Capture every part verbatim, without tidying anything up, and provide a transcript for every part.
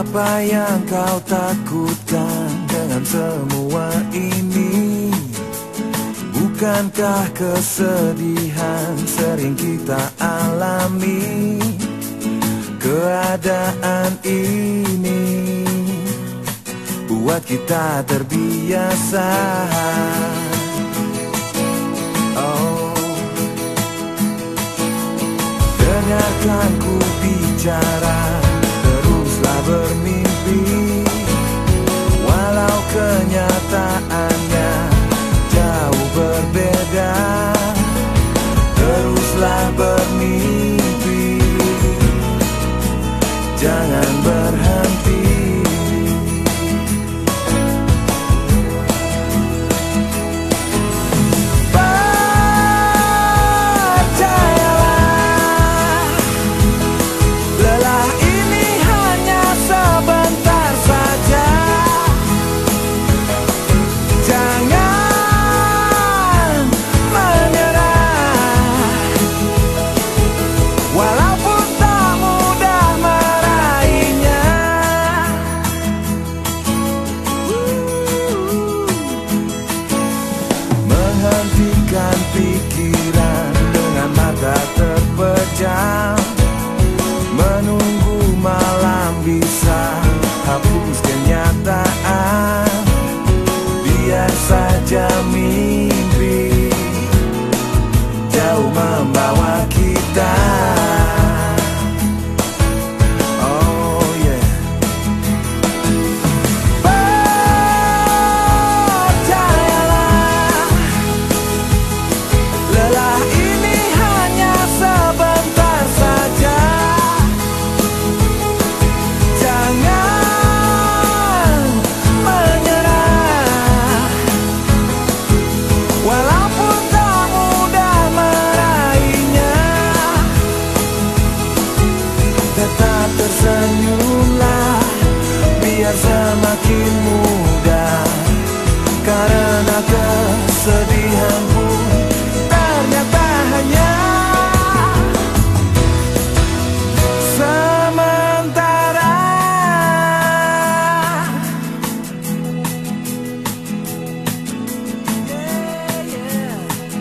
Apa yang kau takutkan dengan semua ini? Bukankah kesedihan sering kita alami? Keadaan ini buat kita terbiasa. Oh, dengarkan ku bicara, teruslah bermimpi, walau kenyataannya jauh berbeda. Teruslah bermimpi, jangan berhenti. Hentikan pikiran dengan mata terpejam, menunggu malam bisa hapus kenyataan. Biar saja mimpi jauh membawa kita. Tetap tersenyumlah, biar semakin mudah. Karena kesedihan pun ternyata hanya sementara. Yeah, yeah.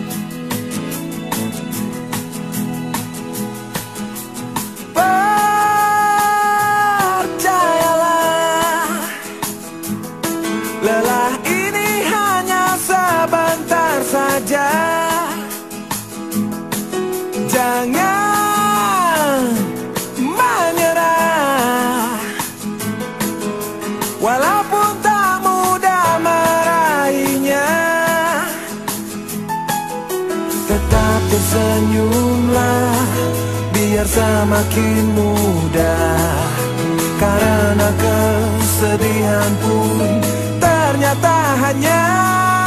Lelah ini hanya sebentar saja. Jangan menyerah, walaupun tak mudah meraihnya. Tetap tersenyumlah, biar semakin mudah. Karena kesedihan pun ternyata hanya